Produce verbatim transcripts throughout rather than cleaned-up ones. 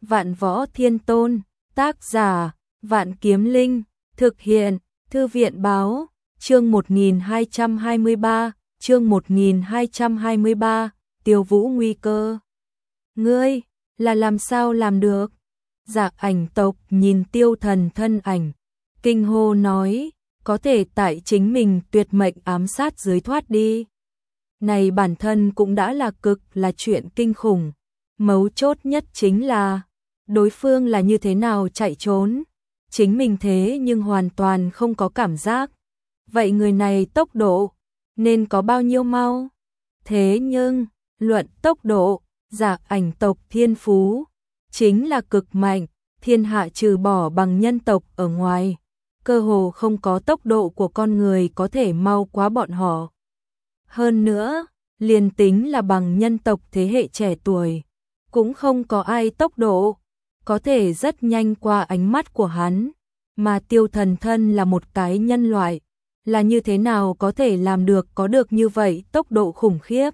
Vạn Võ Thiên Tôn, tác giả, Vạn Kiếm Linh, thực hiện, Thư viện báo, chương một nghìn hai trăm hai mươi ba, chương một nghìn hai trăm hai mươi ba, Tiêu Vũ nguy cơ. Ngươi, là làm sao làm được? Dạ Ảnh tộc nhìn Tiêu Thần thân ảnh, kinh hô nói, có thể tại chính mình tuyệt mệnh ám sát dưới thoát đi. Này bản thân cũng đã là cực là chuyện kinh khủng, mấu chốt nhất chính là, đối phương là như thế nào chạy trốn, chính mình thế nhưng hoàn toàn không có cảm giác. Vậy người này tốc độ, nên có bao nhiêu mau? Thế nhưng, luận tốc độ, Dạ Ảnh tộc thiên phú, chính là cực mạnh, thiên hạ trừ bỏ bằng nhân tộc ở ngoài, cơ hồ không có tốc độ của con người có thể mau quá bọn họ. Hơn nữa, liền tính là bằng nhân tộc thế hệ trẻ tuổi, cũng không có ai tốc độ, có thể rất nhanh qua ánh mắt của hắn, mà Tiêu Thần thân là một cái nhân loại, là như thế nào có thể làm được có được như vậy tốc độ khủng khiếp.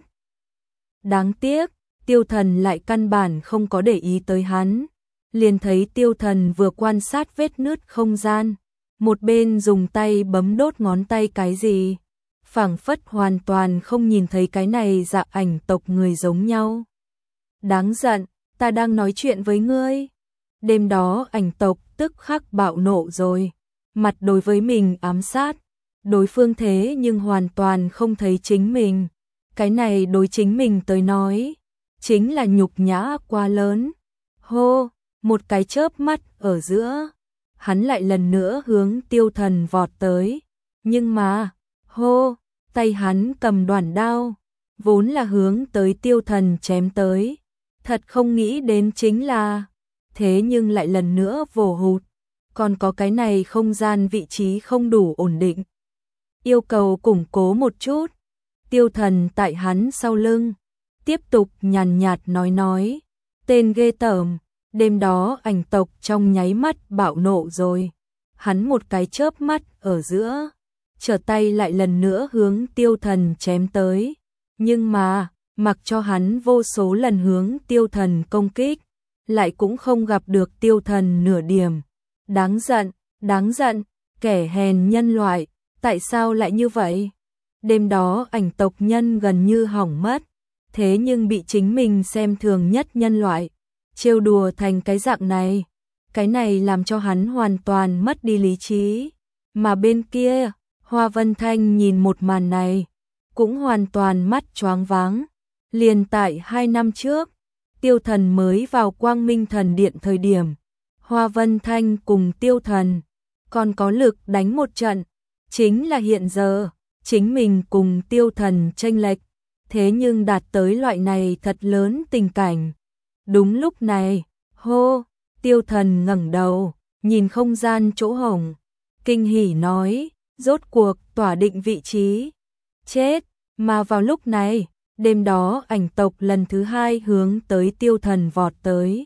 Đáng tiếc, Tiêu Thần lại căn bản không có để ý tới hắn, liền thấy Tiêu Thần vừa quan sát vết nứt không gian, một bên dùng tay bấm đốt ngón tay cái gì, phảng phất hoàn toàn không nhìn thấy cái này Dạ Ảnh tộc người giống nhau. Đáng giận, ta đang nói chuyện với ngươi. Đêm đó Ảnh tộc tức khắc bạo nộ rồi, mặt đối với mình ám sát, đối phương thế nhưng hoàn toàn không thấy chính mình. Cái này đối chính mình tới nói, chính là nhục nhã quá lớn. Hô, một cái chớp mắt ở giữa, hắn lại lần nữa hướng Tiêu Thần vọt tới. Nhưng mà, hô, tay hắn cầm đoản đao, vốn là hướng tới Tiêu Thần chém tới. Thật không nghĩ đến chính là, thế nhưng lại lần nữa vồ hụt, còn có cái này không gian vị trí không đủ ổn định. Yêu cầu củng cố một chút. Tiêu Thần tại hắn sau lưng, tiếp tục nhàn nhạt nói nói, tên ghê tởm, đêm đó Ảnh tộc trong nháy mắt bạo nộ rồi. Hắn một cái chớp mắt ở giữa, trở tay lại lần nữa hướng Tiêu Thần chém tới. Nhưng mà, mặc cho hắn vô số lần hướng Tiêu Thần công kích, lại cũng không gặp được Tiêu Thần nửa điểm. Đáng giận, đáng giận, kẻ hèn nhân loại, tại sao lại như vậy? Đêm đó Ảnh tộc nhân gần như hỏng mất, thế nhưng bị chính mình xem thường nhất nhân loại, trêu đùa thành cái dạng này. Cái này làm cho hắn hoàn toàn mất đi lý trí. Mà bên kia, Hoa Vân Thanh nhìn một màn này, cũng hoàn toàn mắt choáng váng. Liền tại hai năm trước, Tiêu Thần mới vào Quang Minh Thần Điện thời điểm, Hoa Vân Thanh cùng Tiêu Thần còn có lực đánh một trận, chính là hiện giờ, chính mình cùng Tiêu Thần chênh lệch, thế nhưng đạt tới loại này thật lớn tình cảnh. Đúng lúc này, hô, Tiêu Thần ngẩng đầu, nhìn không gian chỗ hổng, kinh hỉ nói, rốt cuộc tỏa định vị trí. Chết, mà vào lúc này, đêm đó Ảnh tộc lần thứ hai hướng tới Tiêu Thần vọt tới.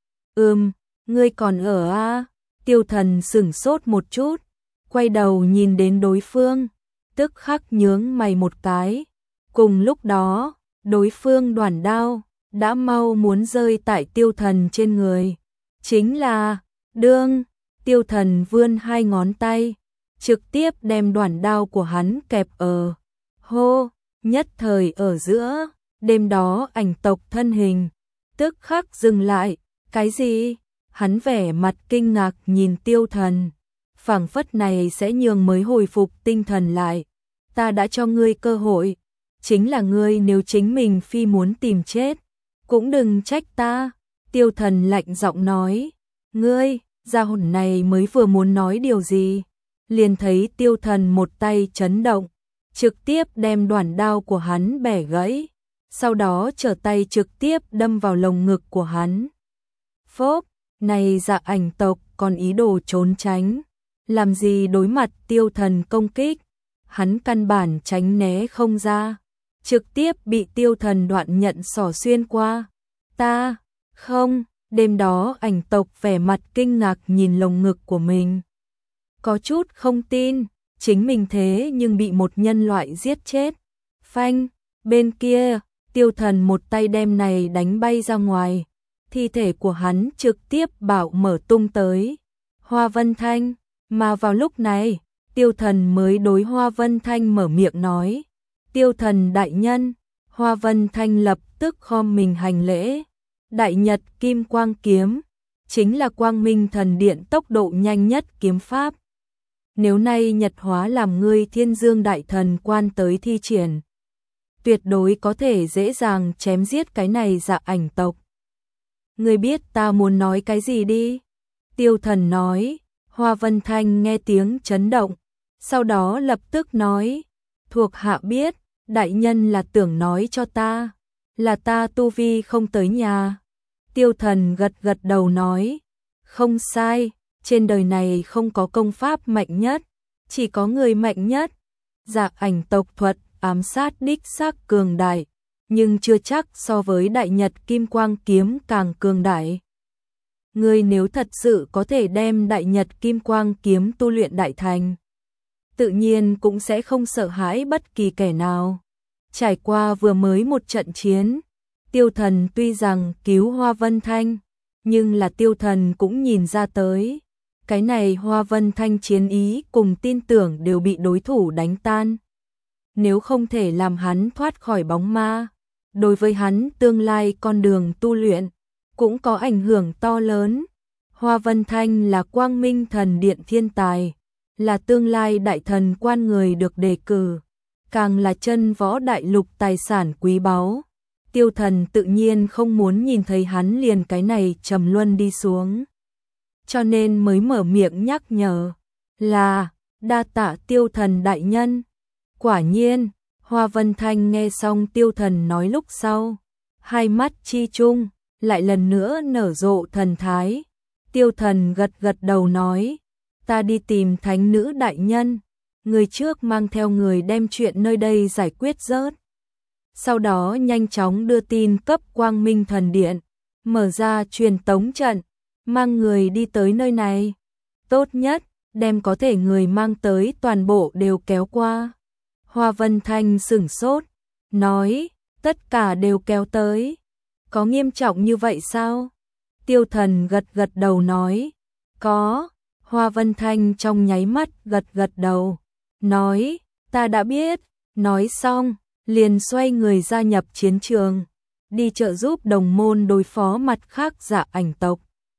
Ừm, ngươi còn ở a? Tiêu Thần sửng sốt một chút, quay đầu nhìn đến đối phương, tức khắc nhướng mày một cái. Cùng lúc đó, đối phương đoản đao, đã mau muốn rơi tại Tiêu Thần trên người. Chính là, đương, Tiêu Thần vươn hai ngón tay, trực tiếp đem đoản đao của hắn kẹp ở. Hô, nhất thời ở giữa, đêm đó Ảnh tộc thân hình, tức khắc dừng lại. Cái gì? Hắn vẻ mặt kinh ngạc nhìn Tiêu Thần, phảng phất này sẽ nhường mới hồi phục tinh thần lại. Ta đã cho ngươi cơ hội, chính là ngươi nếu chính mình phi muốn tìm chết, cũng đừng trách ta. Tiêu Thần lạnh giọng nói, ngươi, gia hồn này mới vừa muốn nói điều gì, liền thấy Tiêu Thần một tay chấn động, trực tiếp đem đoản đao của hắn bẻ gãy, sau đó trở tay trực tiếp đâm vào lồng ngực của hắn. Phốp, này Dạ Ảnh tộc còn ý đồ trốn tránh, làm gì đối mặt Tiêu Thần công kích, hắn căn bản tránh né không ra, trực tiếp bị Tiêu Thần đoạn nhận xỏ xuyên qua. Ta, không, đêm đó Ảnh tộc vẻ mặt kinh ngạc nhìn lồng ngực của mình, có chút không tin, chính mình thế nhưng bị một nhân loại giết chết. Phanh, bên kia, Tiêu Thần một tay đem này đánh bay ra ngoài, thi thể của hắn trực tiếp bảo mở tung tới Hoa Vân Thanh, mà vào lúc này, Tiêu Thần mới đối Hoa Vân Thanh mở miệng nói, Tiêu Thần đại nhân. Hoa Vân Thanh lập tức khom mình hành lễ, Đại Nhật Kim Quang Kiếm, chính là Quang Minh Thần Điện tốc độ nhanh nhất kiếm pháp. Nếu nay nhật hóa làm ngươi Thiên Dương Đại Thần Quan tới thi triển, tuyệt đối có thể dễ dàng chém giết cái này Dạ Ảnh tộc. Ngươi biết ta muốn nói cái gì đi? Tiêu Thần nói. Hoa Vân Thanh nghe tiếng chấn động, sau đó lập tức nói, thuộc hạ biết, đại nhân là tưởng nói cho ta, là ta tu vi không tới nhà. Tiêu Thần gật gật đầu nói, không sai, trên đời này không có công pháp mạnh nhất, chỉ có người mạnh nhất. Dạ Ảnh tộc thuật ám sát đích xác cường đại, nhưng chưa chắc so với Đại Nhật Kim Quang Kiếm càng cường đại. Ngươi nếu thật sự có thể đem Đại Nhật Kim Quang Kiếm tu luyện đại thành, tự nhiên cũng sẽ không sợ hãi bất kỳ kẻ nào. Trải qua vừa mới một trận chiến, Tiêu Thần tuy rằng cứu Hoa Vân Thanh, nhưng là Tiêu Thần cũng nhìn ra tới, cái này Hoa Vân Thanh chiến ý cùng tin tưởng đều bị đối thủ đánh tan. Nếu không thể làm hắn thoát khỏi bóng ma, đối với hắn tương lai con đường tu luyện cũng có ảnh hưởng to lớn. Hoa Vân Thanh là Quang Minh Thần Điện thiên tài, là tương lai đại thần quan người được đề cử, càng là chân võ đại lục tài sản quý báu. Tiêu Thần tự nhiên không muốn nhìn thấy hắn liền cái này trầm luân đi xuống, cho nên mới mở miệng nhắc nhở, là đa tạ Tiêu Thần đại nhân. Quả nhiên, Hoa Vân Thanh nghe xong Tiêu Thần nói lúc sau, hai mắt chi chung lại lần nữa nở rộ thần thái. Tiêu Thần gật gật đầu nói, ta đi tìm thánh nữ đại nhân, người trước mang theo người đem chuyện nơi đây giải quyết rớt. Sau đó nhanh chóng đưa tin cấp Quang Minh Thần Điện, mở ra truyền tống trận, mang người đi tới nơi này. Tốt nhất, đem có thể người mang tới toàn bộ đều kéo qua. Hoa Vân Thanh sửng sốt, nói, tất cả đều kéo tới. Có nghiêm trọng như vậy sao? Tiêu Thần gật gật đầu nói, có. Hoa Vân Thanh trong nháy mắt gật gật đầu, nói, ta đã biết. Nói xong, liền xoay người gia nhập chiến trường, đi trợ giúp đồng môn đối phó mặt khác Dạ Ảnh tộc.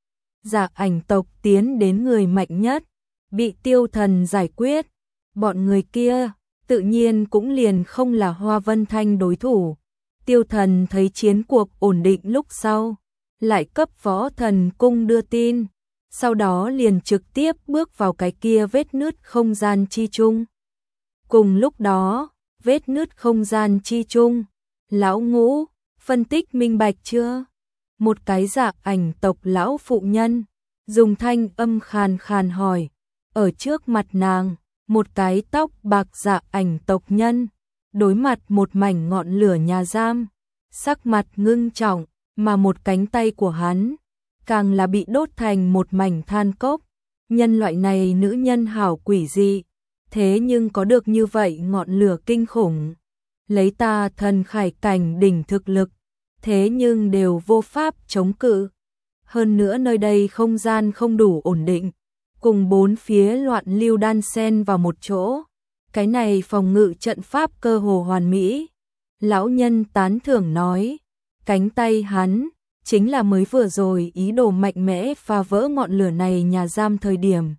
Dạ Ảnh tộc tiến đến người mạnh nhất, bị Tiêu Thần giải quyết. Bọn người kia tự nhiên cũng liền không là Hoa Vân Thanh đối thủ. Tiêu Thần thấy chiến cuộc ổn định lúc sau, lại cấp Võ Thần Cung đưa tin, sau đó liền trực tiếp bước vào cái kia vết nứt không gian chi chung. Cùng lúc đó, vết nứt không gian chi chung, lão Ngũ, phân tích minh bạch chưa? Một cái Dạ Ảnh tộc lão phụ nhân, dùng thanh âm khàn khàn hỏi, ở trước mặt nàng, một cái tóc bạc Dạ Ảnh tộc nhân, đối mặt một mảnh ngọn lửa nhà giam, sắc mặt ngưng trọng, mà một cánh tay của hắn càng là bị đốt thành một mảnh than cốc. Nhân loại này nữ nhân hảo quỷ dị, thế nhưng có được như vậy ngọn lửa kinh khủng. Lấy ta thần khải cảnh đỉnh thực lực, thế nhưng đều vô pháp chống cự. Hơn nữa nơi đây không gian không đủ ổn định, cùng bốn phía loạn lưu đan xen vào một chỗ. Cái này phòng ngự trận pháp cơ hồ hoàn mỹ. Lão nhân tán thưởng nói, cánh tay hắn chính là mới vừa rồi ý đồ mạnh mẽ phá vỡ ngọn lửa này nhà giam thời điểm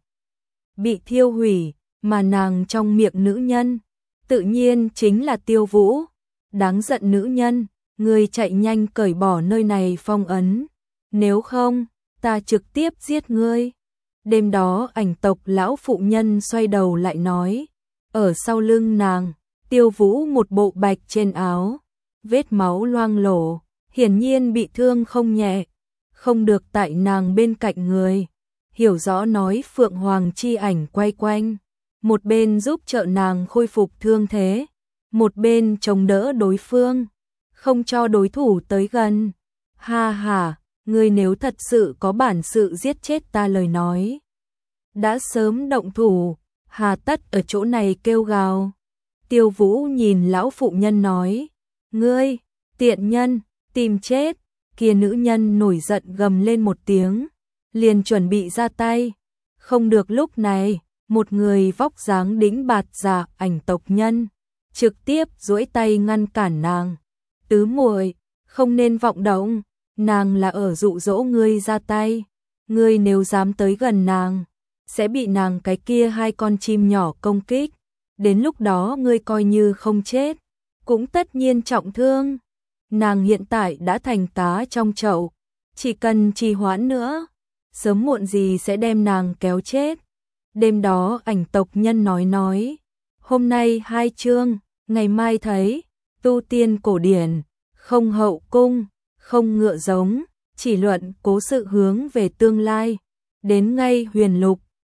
bị thiêu hủy, mà nàng trong miệng nữ nhân tự nhiên chính là Tiêu Vũ. Đáng giận nữ nhân, ngươi chạy nhanh cởi bỏ nơi này phong ấn, nếu không, ta trực tiếp giết ngươi. Đêm đó Ảnh tộc lão phụ nhân xoay đầu lại nói, ở sau lưng nàng, Tiêu Vũ một bộ bạch trên áo, vết máu loang lổ, hiển nhiên bị thương không nhẹ, không được tại nàng bên cạnh người. Hiểu rõ nói Phượng Hoàng chi ảnh quay quanh, một bên giúp trợ nàng khôi phục thương thế, một bên chống đỡ đối phương, không cho đối thủ tới gần. Ha ha, ngươi nếu thật sự có bản sự giết chết ta lời nói, đã sớm động thủ, hà tất ở chỗ này kêu gào. Tiêu Vũ nhìn lão phụ nhân nói, ngươi, tiện nhân, tìm chết. kia nữ nhân nổi giận gầm lên một tiếng, liền chuẩn bị ra tay. Không được, lúc này, một người vóc dáng đĩnh bạt già ảnh tộc nhân, trực tiếp duỗi tay ngăn cản nàng. Tứ muội, không nên vọng động, nàng là ở dụ dỗ ngươi ra tay. Ngươi nếu dám tới gần nàng, sẽ bị nàng cái kia hai con chim nhỏ công kích. Đến lúc đó ngươi coi như không chết, cũng tất nhiên trọng thương. Nàng hiện tại đã thành cá trong chậu, chỉ cần trì hoãn nữa, sớm muộn gì sẽ đem nàng kéo chết. Đêm đó ảnh tộc nhân nói nói, hôm nay hai chương, ngày mai thấy, tu tiên cổ điển, không hậu cung, không ngựa giống, chỉ luận cố sự hướng về tương lai. Đến ngay huyền lục,